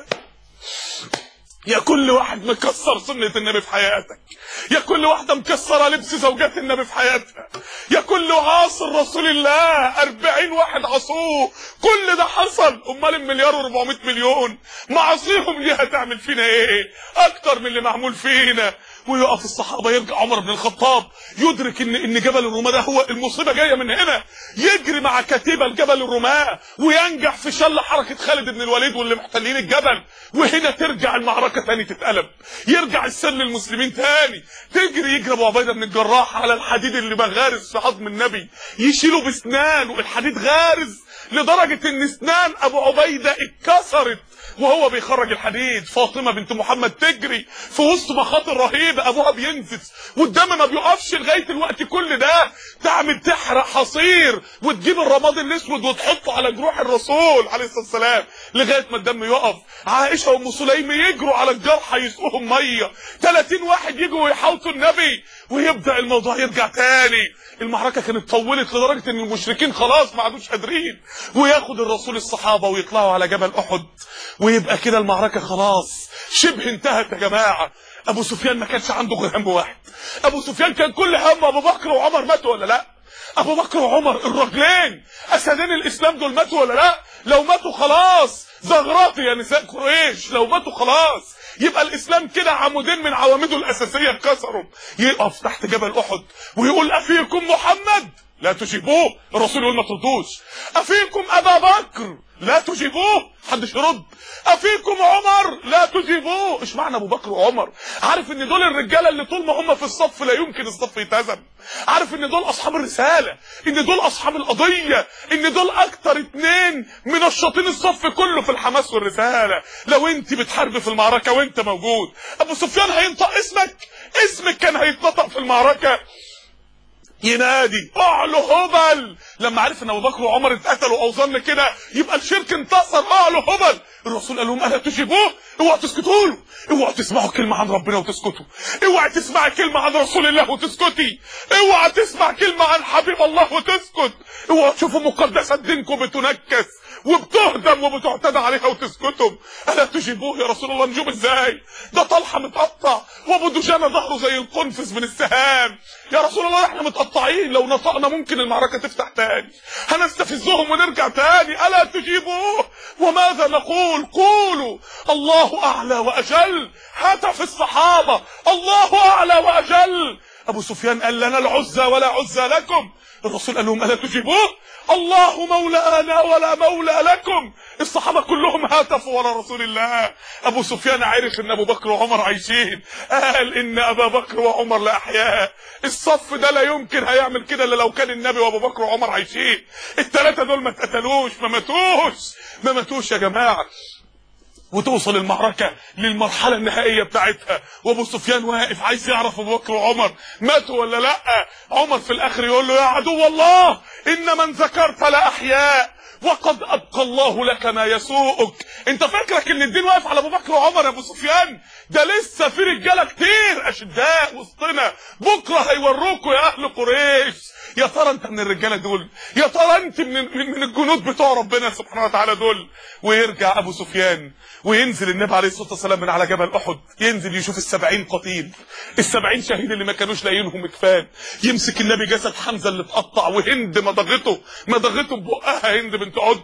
يا كل واحد مكسر سنة النبي في حياتك، يا كل واحدة مكسرة لبس زوجات النبي في حياتها، يا كل عاصر رسول الله أربعين واحد عصوه. كل ده حصل، امال المليار وربعمائة مليون معاصيهم دي هتعمل فينا ايه؟ اكتر من اللي معمول فينا. ويقف الصحابه، يرجع عمر بن الخطاب يدرك ان ان جبل الرماه ده هو المصيبه جايه من هنا، يجري مع كتيبه لجبل الرماه وينجح في شل حركه خالد بن الوليد واللي محتلين الجبل، وهنا ترجع المعركه تاني تتقلب، يرجع السن للمسلمين تاني. تجري يجري ابو عبيده بن الجراح على الحديد اللي بغارز في عظم النبي، يشيله بسنان والحديد غارز لدرجه ان اسنان ابو عبيده اتكسرت وهو بيخرج الحديد. فاطمه بنت محمد تجري في وسط مخاطر رهيبه، ابوها بينزف والدم ما بيقفش لغايه الوقت كل ده، تعمل تحرق حصير وتجيب الرماد الاسود وتحطه على جروح الرسول عليه الصلاه والسلام لغايه ما الدم يقف. عائشه وام سليم يجروا على الجرحى يسقوهم ميه، ثلاثين واحد يجوا ويحاوطوا النبي، ويبدا الموضوع يرجع تاني. المعركه كانت طولت لدرجه ان المشركين خلاص ما عادوش قادرين، وياخد الرسول الصحابه ويطلعوا على جبل احد، ويبقى كده المعركه خلاص شبه انتهت يا جماعه. ابو سفيان ما كانش عنده غير هم واحد، ابو سفيان كان كل همه ابو بكر وعمر ماتوا ولا لا؟ ابو بكر وعمر الرجلين اسدين الاسلام دول ماتوا ولا لا؟ لو ماتوا خلاص زغراتي يا نساء قريش، لو ماتوا خلاص يبقى الاسلام كده عمودين من عواميده الاساسيه اتكسروا. يقف تحت جبل احد ويقول افيكم محمد؟ لا تجيبوه. الرسول يقول ما تردوش. افيكم ابا بكر؟ لا تجيبوه، محدش يرد. افيكم عمر؟ لا تجيبوه. ايش معنى ابو بكر وعمر؟ عارف ان دول الرجاله اللي طول ما هم في الصف لا يمكن الصف يتهزم، عارف ان دول اصحاب الرساله، ان دول اصحاب القضيه، ان دول اكتر اتنين منشطين الصف كله في الحماس والرساله. لو انت بتحاربي في المعركه وانت موجود، ابو سفيان هينطق اسمك؟ اسمك كان هيتنطق في المعركه. ينادي اعلو هبل، لما عرف ان ابو بكر وعمر اتقتلوا او ظن كده يبقى الشرك انتصر، اعلو هبل. الرسول قال لهم الا تجيبوه، اوعوا تسكتوا له، اوعوا تسمعوا كلمه عن ربنا وتسكتوا، اوعى تسمع كلمه عن رسول الله وتسكتي، اوعى تسمع كلمه عن حبيب الله وتسكت، اوعوا تشوفوا مقدسات دينكم بتنكس وبتهدم وبتعتدى عليها وتسكتوا. الا تجيبوه يا رسول الله؟ نجوم ازاي؟ ده طلحه متقطع وابو دجانه ظهره زي القنفذ من السهام. يا رسول الله احنا متقطعين، لو نطقنا ممكن المعركه تفتح تاني، هنستفزهم ونرجع تاني. الا تجيبوه؟ وماذا نقول؟ قولوا الله اعلى واجل. هتف الصحابه الله اعلى واجل. ابو سفيان قال لنا العزى ولا عزى لكم. الرسول قال لهم الا تجيبوه؟ الله مولانا ولا مولى لكم. الصحابه كلهم هتفوا ورا رسول الله. ابو سفيان عرف ان ابو بكر وعمر عايشين، قال ان ابا بكر وعمر لاحياء. الصف ده لا يمكن هيعمل كده الا لو كان النبي وابو بكر وعمر عايشين. الثلاثه دول ما اتقتلوش، ما ماتوش ما ماتوش يا جماعه. وتوصل المعركة للمرحلة النهائية بتاعتها وابو سفيان واقف عايز يعرف ابو بكر وعمر ماتوا ولا لا. عمر في الاخر يقول له يا عدو الله ان من ذكرت لاحياء وقد ابقى الله لك ما يسوءك. انت فاكرك ان الدين واقف على ابو بكر وعمر يا ابو سفيان؟ ده لسه في رجاله كتير اشداء وسطنا بكره هيوروكوا يا اهل قريش. يا ترى انت من الرجاله دول؟ يا ترى انت من من الجنود بتوع ربنا سبحانه وتعالى دول؟ ويرجع ابو سفيان وينزل النبي عليه الصلاه والسلام من على جبل احد، ينزل يشوف السبعين قتيل، السبعين شهيد اللي ما كانوش لاقيينهم اكفان. يمسك النبي جسد حمزه اللي اتقطع، وهند مضغته مضغته ببقها، هند بنت عتبه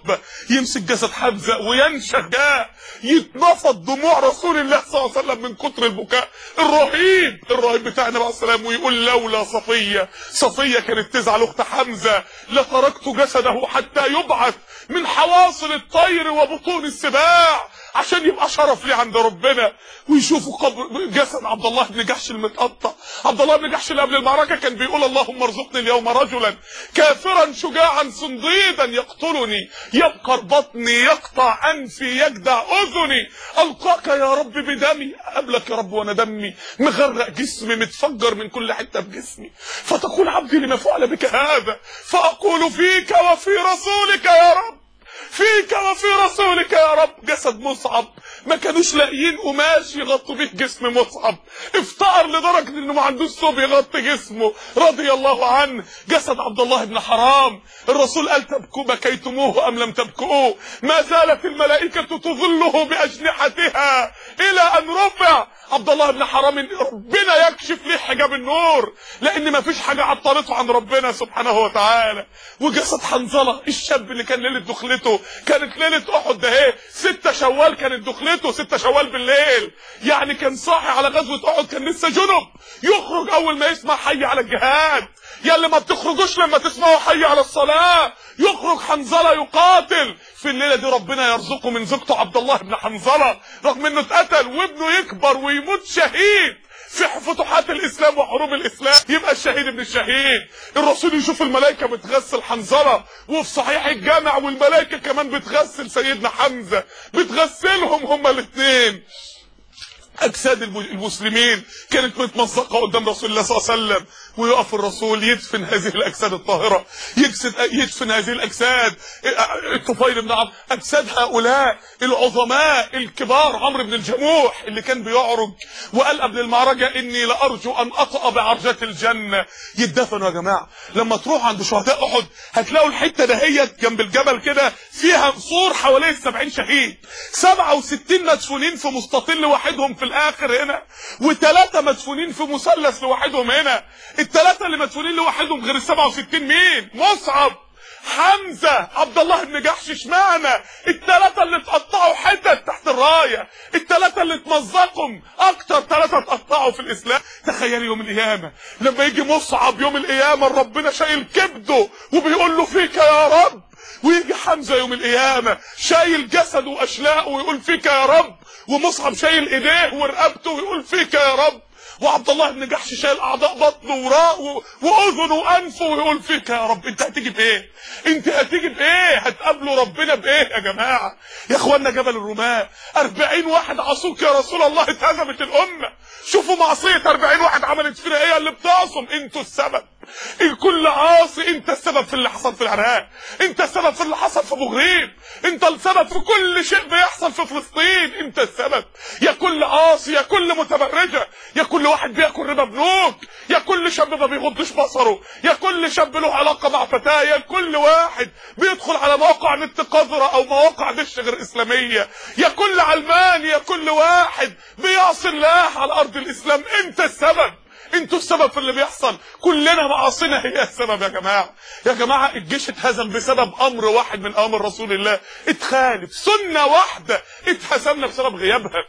يمسك جسد حمزه وينشخ جاه، يتنفض دموع رسول الله صلى الله عليه وسلم من كتر البكاء الرهيب الرهيب بتاع النبي عليه السلام، ويقول لولا صفيه صفيه كانت تزعل اخت حمزه لتركت جسده حتى يبعث من حواصل الطير وبطون السباع عشان يبقى شرف لي عند ربنا. ويشوفوا قبر جسد عبد الله بن جحش المتقطع. عبد الله بن جحش اللي قبل المعركه كان بيقول اللهم ارزقني اليوم رجلا كافرا شجاعا صنديدا يقتلني يبقر بطني يقطع انفي يجدع اذني القاك يا رب بدمي، قبلك يا رب وانا دمي مغرق جسمي متفجر من كل حته بجسمي. فتقول عبدي لما فعل بك هذا، فاقول فيك وفي رسولك يا رب، فيك وفي رسولك يا رب. جسد مصعب ما كانوش لاقيين قماش يغطوا بيه جسم مصعب، افتقر لدرجه انه ما عندوش ثوب يغطي جسمه رضي الله عنه. جسد عبد الله بن حرام، الرسول قال تبكوا بكيتموه ام لم تبكوه، ما زالت الملائكه تظله باجنحتها الى ان رفع. عبد الله بن حرام ربنا يكشف ليه حجاب النور، لان ما فيش حاجه عطلته عن ربنا سبحانه وتعالى. وجسد حنظله الشاب اللي كان ليله دخلته كانت ليله احد ده اهي ستة شوال، كانت دخلته ستة شوال بالليل، يعني كان صاحي على غزوه احد، كان لسه جنب، يخرج اول ما يسمع حي على الجهاد. يا اللي ما بتخرجوش لما تسمعوا حي على الصلاه، يخرج حنظله يقاتل. في الليله دي ربنا يرزقه من زوجته عبد الله بن حنظله، رغم انه اتقتل وابنه يكبر ويموت شهيد في فتوحات الاسلام وحروب الاسلام، يبقى الشهيد ابن الشهيد. الرسول يشوف الملائكه بتغسل حنظله، وفي صحيح الجامع والملائكه كمان بتغسل سيدنا حمزه، بتغسلهم هما الاثنين. اجساد المسلمين كانت متمزقه قدام رسول الله صلى الله عليه وسلم، ويقف الرسول يدفن هذه الاجساد الطاهره، يجسد يدفن هذه الاجساد. الطفيل بن عمرو، اجساد هؤلاء العظماء الكبار، عمرو بن الجموح اللي كان بيعرج وقال قبل المعركه اني لارجو ان اطأ بعرجات الجنه، يدفنوا يا جماعه. لما تروحوا عند شهداء احد هتلاقوا الحته دهيت جنب الجبل كده فيها سور حواليه السبعين شهيد، سبعة وستين مدفونين في مستطيل لوحدهم في الاخر هنا، وثلاثه مدفونين في مثلث لوحدهم هنا. الثلاثه اللي مدفونين لوحدهم غير ال سبعة وستين مين؟ مصعب، حمزه، عبد الله بن جحش. اشمعنى الثلاثه اللي اتقطعوا حتت تحت الرايه، الثلاثه اللي اتمزقوا اكتر ثلاثه اتقطعوا في الاسلام؟ تخيل يوم القيامه لما يجي مصعب يوم القيامه ربنا شايل كبده وبيقول له فيك يا رب، ويجي حمزه يوم القيامه شايل جسده واشلاءه ويقول فيك يا رب، ومصعب شايل ايديه ورقبته ويقول فيك يا رب، وعبد الله بن جحش شايل اعضاء بطنه وراءه واذنه وانفه ويقول فيك يا رب. انت هتيجي بايه؟ انت هتيجي بايه؟ هتقابلوا ربنا بايه يا جماعه؟ يا اخوانا جبل الرماة أربعين واحد عصوك يا رسول الله، اتهزمت الامه. شوفوا معصيه أربعين واحد عملت فينا ايه اللي بتعصم. انتوا السبب، الكل عاصي. انت السبب في اللي حصل في العراق، انت السبب في اللي حصل في ابو غريب، انت السبب في كل شيء بيحصل في فلسطين، انت السبب. يا كل عاصي، يا كل متبرجه، يا كل واحد بياكل ربا بنوك، يا كل شاب ما بيغضش بصره، يا كل شاب له علاقه مع فتاه، يا كل واحد بيدخل على مواقع نت قذره او مواقع دش غير اسلاميه، يا كل علماني، يا كل واحد بيعصي الله على ارض الاسلام. انت السبب، انتوا السبب في اللي بيحصل. كلنا معاصينا هي السبب يا جماعه. يا جماعه الجيش اتهزم بسبب امر واحد من اوامر رسول الله، اتخالف سنه واحده اتهزمنا بسبب غيابها.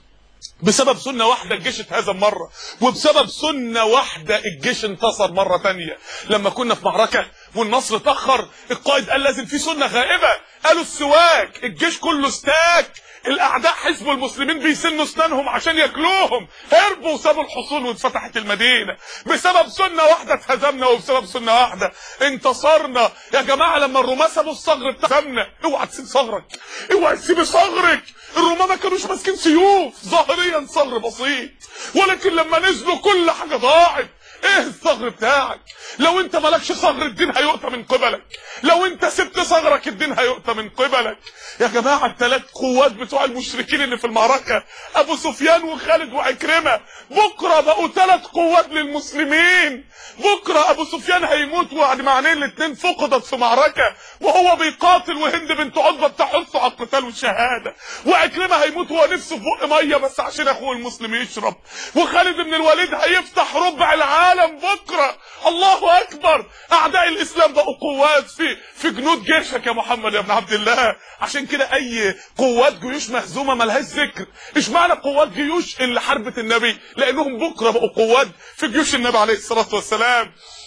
بسبب سنة واحدة الجيش اتهزم مرة، وبسبب سنة واحدة الجيش انتصر مرة تانية. لما كنا في معركة والنصر تأخر، القائد قال لازم في سنة غائبة، قالوا السواك. الجيش كله استاك، الاعداء حزب المسلمين بيسنوا اسنانهم عشان ياكلوهم، هربوا وسابوا الحصول واتفتحت المدينه. بسبب سنه واحده اتهزمنا، وبسبب سنه واحده انتصرنا. يا جماعه لما الرومان سابوا الصغر بتاعنا، اوعى تسيب صغرك، اوعى تسيب صغرك. الرومان ما كانوش ماسكين سيوف، ظاهريا صغر بسيط، ولكن لما نزلوا كل حاجه ضاعت. ايه الصغر بتاعك؟ لو انت مالكش صغر الدين هيؤتى من قبلك، لو انت سبت صغرك الدين هيؤتى من قبلك. يا جماعه الثلاث قوات بتوع المشركين اللي في المعركه، ابو سفيان وخالد وعكرمه، بكره بقوا ثلاث قوات للمسلمين. بكره ابو سفيان هيموت وبعد ما عينين الاثنين فقدت في معركه وهو بيقاتل، وهند بنت عتبه بتحثه على القتال. القتال والشهاده، وعكرمه هيموت وهو نفسه في بق ميه بس عشان اخوه المسلم يشرب، وخالد بن الوليد هيفتح ربع العالم بكره. الله اكبر. اعداء الاسلام بقوا قوات في في جنود جيشك يا محمد يا ابن عبد الله. عشان كده اي قوات جيوش مهزومه ملهاش ذكر. اشمعنى قوات جيوش اللي حاربت النبي؟ لانهم بكره بقوا قوات في جيوش النبي عليه الصلاه والسلام.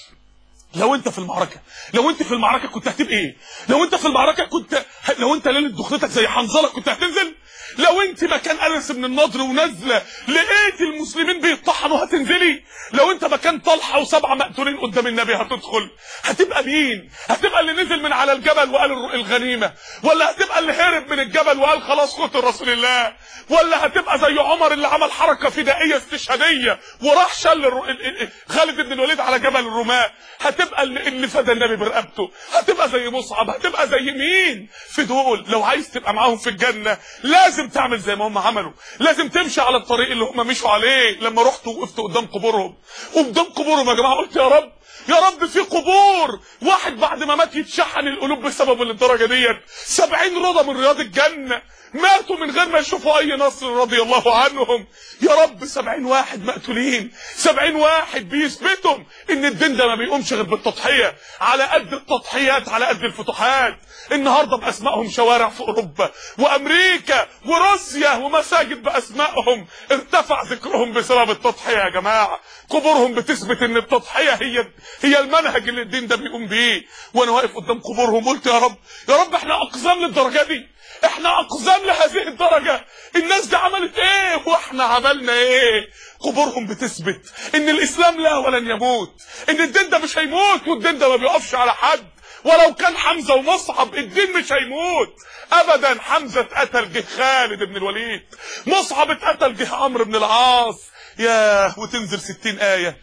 لو انت في المعركه لو انت في المعركه كنت هتبقى ايه؟ لو انت في المعركه كنت لو انت ليله دخلتك زي حنظله كنت هتنزل؟ لو انت مكان انس بن النضر ونازله لقيت المسلمين بيطحنوا هتنزلي؟ لو انت مكان طلحه وسبعه مقتولين قدام النبي هتدخل؟ هتبقى مين؟ هتبقى اللي نزل من على الجبل وقال الغنيمه، ولا هتبقى اللي هرب من الجبل وقال خلاص قتل رسول الله، ولا هتبقى زي عمر اللي عمل حركه فدائيه استشهاديه وراح شل خالد بن الوليد على جبل الرماة؟ هتبقى اللي فدى النبي برقبته؟ هتبقى زي مصعب؟ هتبقى زي مين في دول؟ لو عايز تبقى معاهم في الجنه لازم تعمل زي ما هم عملوا، لازم تمشي على الطريق اللي هم مشوا عليه. لما رحت وقفت قدام قبورهم قدام قبورهم يا جماعه قلت يا رب يا رب في قبور واحد بعد ما مات يتشحن القلوب بسبب الدرجه ديت. سبعين رضا من رياض الجنه ماتوا من غير ما يشوفوا اي نصر رضي الله عنهم. يا رب سبعين واحد مقتولين، سبعين واحد بيثبتهم ان الدين ده ما بيقومش غير بالتضحيه، على قد التضحيات على قد الفتوحات. النهارده باسمائهم شوارع في اوروبا وامريكا وروسيا ومساجد باسمائهم ارتفع ذكرهم بسبب التضحيه يا جماعه. قبورهم بتثبت ان التضحيه هي هي المنهج اللي الدين ده بيقوم بيه. وانا واقف قدام قبورهم قلت يا رب يا رب احنا اقزام للدرجه دي، احنا اقزام لهذه الدرجه. الناس دي عملت ايه واحنا عملنا ايه؟ قبورهم بتثبت ان الاسلام لا ولن يموت، ان الدين ده مش هيموت، والدين ده ما بيقفش على حد. ولو كان حمزه ومصعب الدين مش هيموت ابدا. حمزه اتقتل جه خالد بن الوليد، مصعب اتقتل جه عمرو بن العاص. ياه. وتنزل ستين ايه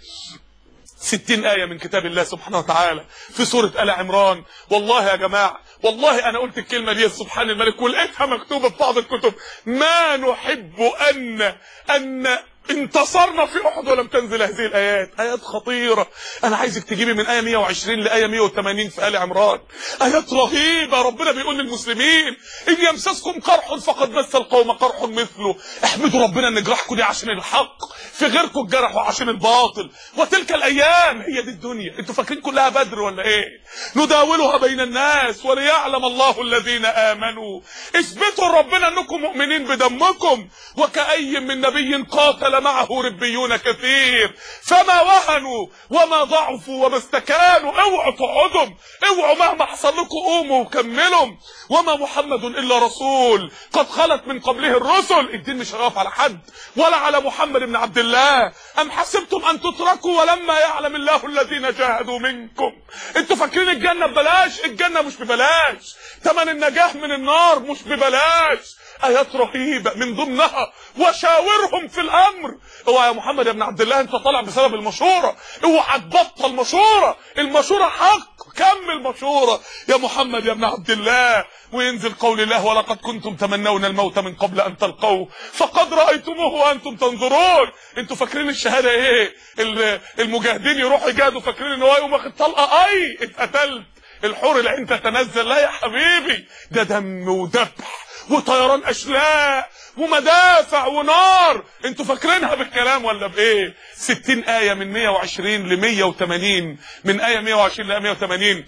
ستين آية من كتاب الله سبحانه وتعالى في سورة آل عمران. والله يا جماعة والله أنا قلت الكلمة دي سبحان الملك ولقيتها مكتوبة في بعض الكتب. ما نحب أن أن انتصرنا في احد ولم تنزل هذه الايات. ايات خطيره. انا عايزك تجيبي من ايه مية وعشرين لايه مية وتمانين في ال عمران. ايات رهيبه. ربنا بيقول للمسلمين ان يمسسكم قرح فقد مس القوم قرح مثله. احمدوا ربنا ان جراحكم دي عشان الحق، في غيركم الجرح وعشان الباطل. وتلك الايام هي دي الدنيا. انتوا فاكرين كلها بدر ولا ايه؟ نداولها بين الناس وليعلم الله الذين امنوا. اثبتوا ربنا انكم مؤمنين بدمكم. وكأي من نبي قاتل معه ربيون كثير فما وهنوا وما ضعفوا وما استكانوا. اوعوا تقعدوا، اوعوا مهما حصل لكم قوموا وكملوا. وما محمد الا رسول قد خلت من قبله الرسل. الدين مش هيقف على حد ولا على محمد بن عبد الله. ام حسبتم ان تتركوا ولما يعلم الله الذين جاهدوا منكم. انتوا فاكرين الجنه ببلاش؟ الجنه مش ببلاش. ثمن النجاه من النار مش ببلاش. ايات رهيبه من ضمنها وشاورهم في الامر. اوعى يا محمد يا ابن عبد الله انت طالع بسبب المشوره، اوعى تبطل مشوره. المشوره حق، كمل مشوره يا محمد يا ابن عبد الله. وينزل قول الله ولقد كنتم تمنون الموت من قبل ان تلقوه فقد رايتموه وانتم تنظرون. انتوا فاكرين الشهاده ايه؟ المجاهدين يروحوا يجاهدوا فاكرين ان هو يقوم واخد طلقه اي اتقتلت. الحور العين تتنزل. لا يا حبيبي، ده دم وذبح وطيران اشلاء ومدافع ونار. انتوا فاكرينها بالكلام ولا بايه؟ ستين آية من مية وعشرين ل مية وتمانين، من آية مية وعشرين ل مية وتمانين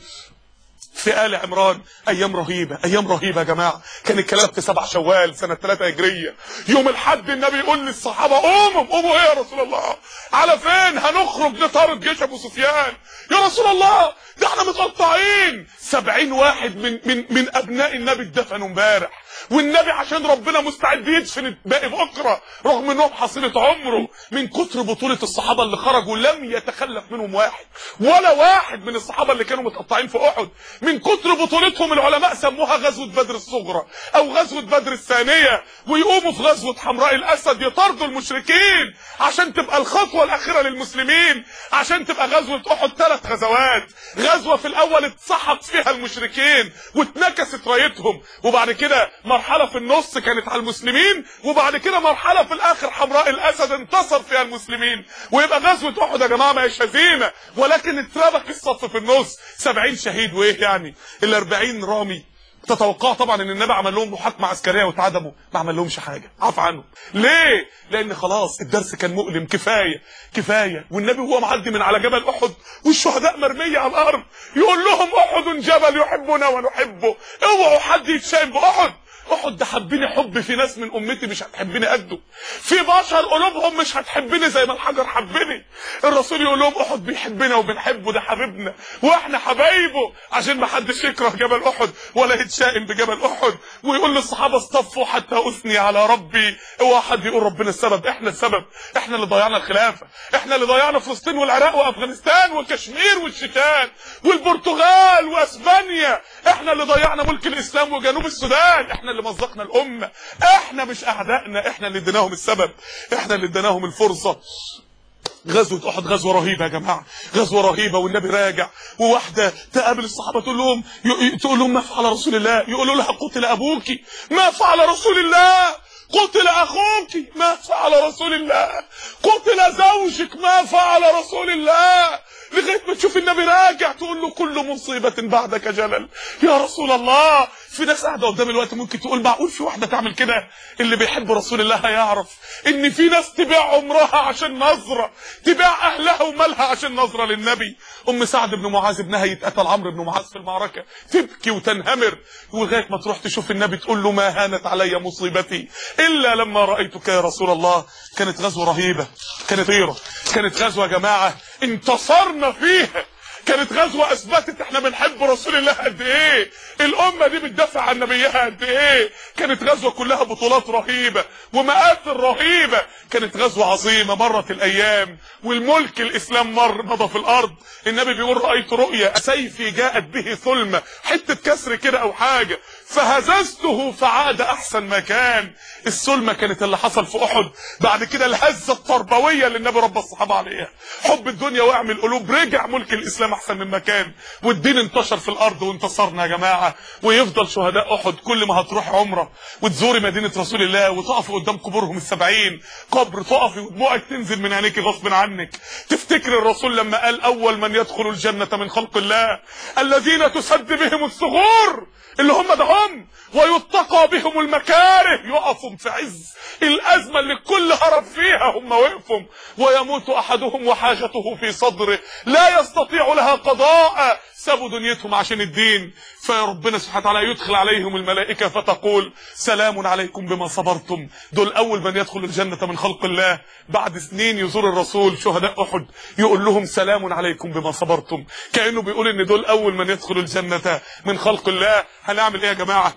في آل عمران. ايام رهيبه، ايام رهيبه يا جماعه. كان الكلام في سبعة شوال سنه ثلاثة هجريه. يوم الحد النبي يقول للصحابه قوموا قوموا. ايه يا رسول الله؟ على فين؟ هنخرج نطارد جيش ابو سفيان. يا رسول الله ده احنا متقطعين. سبعين واحد من من من ابناء النبي اتدفنوا امبارح، والنبي عشان ربنا مستعد يدفن الباقي بكره رغم انهم حصيله عمره. من كتر بطوله الصحابه اللي خرجوا لم يتخلف منهم واحد ولا واحد من الصحابه اللي كانوا متقطعين في احد. من كتر بطولتهم العلماء سموها غزوه بدر الصغرى او غزوه بدر الثانيه. ويقوموا في غزوه حمراء الاسد يطاردوا المشركين عشان تبقى الخطوه الاخيره للمسلمين، عشان تبقى غزوه احد ثلاث غزوات. غزوه في الاول اتسحق فيها المشركين واتنكست رايتهم، وبعد كده مرحله في النص كانت على المسلمين، وبعد كده مرحله في الاخر حمراء الاسد انتصر فيها المسلمين. ويبقى غزوه احد يا جماعه ما هيش هزيمه ولكن اتربك الصف في النص. سبعين شهيد وايه يعني؟ الاربعين رامي تتوقع طبعا ان النبي عمل لهم محاكمه عسكريه واتعدموا؟ ما عمل لهمش حاجه، عفى عنهم. ليه؟ لان خلاص الدرس كان مؤلم، كفايه كفايه. والنبي وهو معدي من على جبل احد والشهداء مرميه على الارض يقول لهم احد جبل يحبنا ونحبه، اوعوا حد يتشائم باحد. احد ده حبني حب، في ناس من امتي مش هتحبني قده، في بشر قلوبهم مش هتحبني زي ما الحجر حبني. الرسول يقول لهم احد بيحبنا وبنحبه، ده حبيبنا واحنا حبايبه، عشان ما حدش يكره جبل احد ولا يتشائم بجبل احد. ويقول للصحابه اصطفوا حتى اثني على ربي، اوعى حد يقول ربنا السبب، احنا السبب، احنا اللي ضيعنا الخلافه، احنا اللي ضيعنا فلسطين والعراق وافغانستان وكشمير والشيشان والبرتغال واسبانيا، احنا اللي ضيعنا ملك الاسلام وجنوب السودان، احنا اللي مزقنا الامه، احنا مش اعدائنا، احنا اللي اديناهم السبب، احنا اللي اديناهم الفرصه. غزوه احد غزوه رهيبه يا جماعه، غزوه رهيبه. والنبي راجع وواحده تقابل الصحابه تقول لهم تقول لهم ما فعل رسول الله؟ يقولوا لها قتل ابوك. ما فعل رسول الله؟ قتل اخوك. ما فعل رسول الله؟ قتل زوجك. ما فعل رسول الله؟ لغايه ما تشوف النبي راجع تقول له كل مصيبه بعدك جلل يا رسول الله. في ناس قاعده قدام الوقت ممكن تقول معقول في واحده تعمل كده؟ اللي بيحب رسول الله هيعرف ان في ناس تبيع عمرها عشان نظره، تبيع اهلها ومالها عشان نظره للنبي. ام سعد بن معاذ ابنها يتقتل عمرو بن معاذ في المعركه، تبكي وتنهمر، ولغايه ما تروح تشوف النبي تقول له ما هانت علي مصيبتي الا لما رايتك يا رسول الله. كانت غزوه رهيبه، كانت غيره، كانت غزوه يا جماعه انتصرنا فيها، كانت غزوه اثبتت احنا بنحب رسول الله قد ايه، الامه دي بتدافع عن نبيها قد ايه. كانت غزوه كلها بطولات رهيبه ومآثر رهيبه، كانت غزوه عظيمه. مرت الايام والملك الاسلام مر مضى في الارض. النبي بيقول رايت رؤيا سيفي جاءت به ثلمه، حته كسر كده او حاجه، فهززته فعاد احسن ما كان. السلمه كانت اللي حصل في احد، بعد كده الهزه التربويه اللي النبي ربى الصحابه عليها، حب الدنيا وعم القلوب، رجع ملك الاسلام احسن من مكان، والدين انتشر في الارض وانتصرنا يا جماعه. ويفضل شهداء احد كل ما هتروح عمره وتزوري مدينه رسول الله وتقفي قدام قبورهم السبعين قبر، تقفي ودموعك تنزل من عينيك غصب عنك، تفتكر الرسول لما قال اول من يدخل الجنه من خلق الله الذين تسد بهم الثغور، اللي هم ده هم، ويتقى بهم المكاره، يقفوا في عز الازمه اللي الكل هرب فيها هم وقفوا. ويموت احدهم وحاجته في صدره لا يستطيع لها قضاء، سابوا دنيتهم عشان الدين. فربنا سبحانه وتعالى يدخل عليهم الملائكه فتقول سلام عليكم بما صبرتم. دول اول من يدخل الجنه من خلق الله. بعد سنين يزور الرسول شهداء احد يقول لهم سلام عليكم بما صبرتم، كانه بيقول ان دول اول من يدخل الجنه من خلق الله. هنعمل ايه يا جماعه؟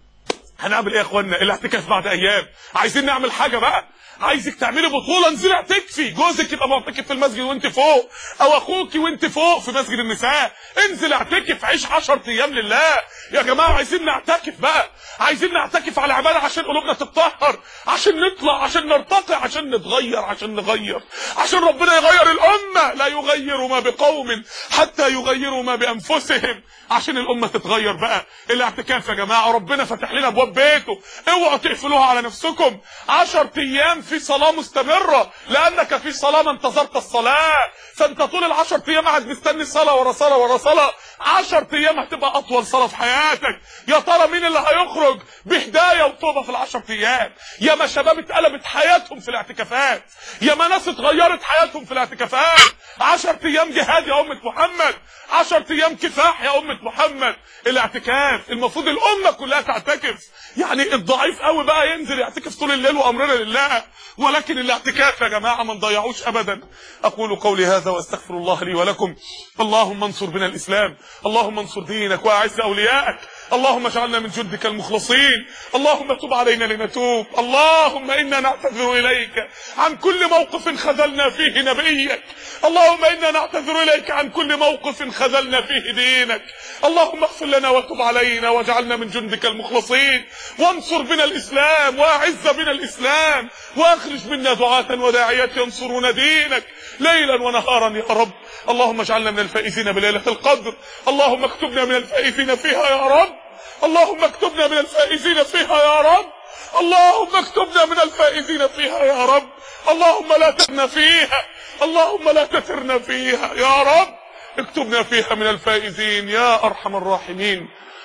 هنعمل ايه يا اخوانا؟ الاعتكاف بعد ايام، عايزين نعمل حاجه بقى، عايزك تعملي بطوله، انزلي اعتكفي، جوزك يبقى معتكف في المسجد وانت فوق، او اخوكي وانت فوق في مسجد النساء، انزل اعتكف، عيش عشر ايام لله يا جماعه. عايزين نعتكف بقى، عايزين نعتكف على عباده عشان قلوبنا تتطهر، عشان نطلع، عشان نرتقي، عشان نتغير، عشان نغير، عشان ربنا يغير الامه. لا يغير ما بقوم حتى يغيروا ما بانفسهم، عشان الامه تتغير بقى. الاعتكاف يا جماعه ربنا فتح لنا ابواب بيته، اوعوا تقفلوها على نفسكم. عشر ايام في صلاه مستمره، لانك في صلاه ما انتظرت الصلاه، فانت طول العشر ايام قاعد مستني صلاه ورا صلاه ورا صلاه. عشر ايام هتبقى اطول صلاه في حياتك. يا ترى مين اللي هيخرج بهدايه وتوبه في العشر ايام؟ يا ما شباب اتقلبت حياتهم في الاعتكافات، يا ما ناس اتغيرت حياتهم في الاعتكافات. عشر ايام جهاد يا امه محمد، عشر ايام كفاح يا امه محمد. الاعتكاف المفروض الامه كلها تعتكف، يعني الضعيف قوي بقى ينزل يعتكف طول الليل وامرنا لله، ولكن الاعتكاف يا جماعه ما نضيعوش ابدا. اقول قولي هذا واستغفر الله لي ولكم. اللهم انصر بنا الاسلام، اللهم انصر دينك واعز اوليائك، اللهم اجعلنا من جندك المخلصين، اللهم تب علينا لنتوب، اللهم انا نعتذر اليك عن كل موقف خذلنا فيه نبيك، اللهم انا نعتذر اليك عن كل موقف خذلنا فيه دينك، اللهم اغفر لنا وتب علينا واجعلنا من جندك المخلصين، وانصر بنا الاسلام واعز بنا الاسلام، واخرج منا دعاة وداعيات ينصرون دينك ليلا ونهارا يا رب. اللهم اجعلنا من الفائزين بليلة القدر، اللهم اكتبنا من الفائزين فيها يا رب، اللهم اكتبنا من الفائزين فيها يا رب، اللهم اكتبنا من الفائزين فيها يا رب، اللهم لا تترنا فيها، اللهم لا تترنا فيها يا رب، اكتبنا فيها من الفائزين يا ارحم الراحمين.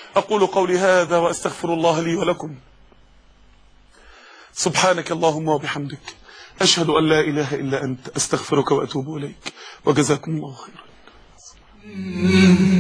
أقول قولي هذا وأستغفر الله لي ولكم. سبحانك اللهم وبحمدك، أشهد أن لا إله إلا أنت، أستغفرك وأتوب إليك، وجزاكم الله خيرا.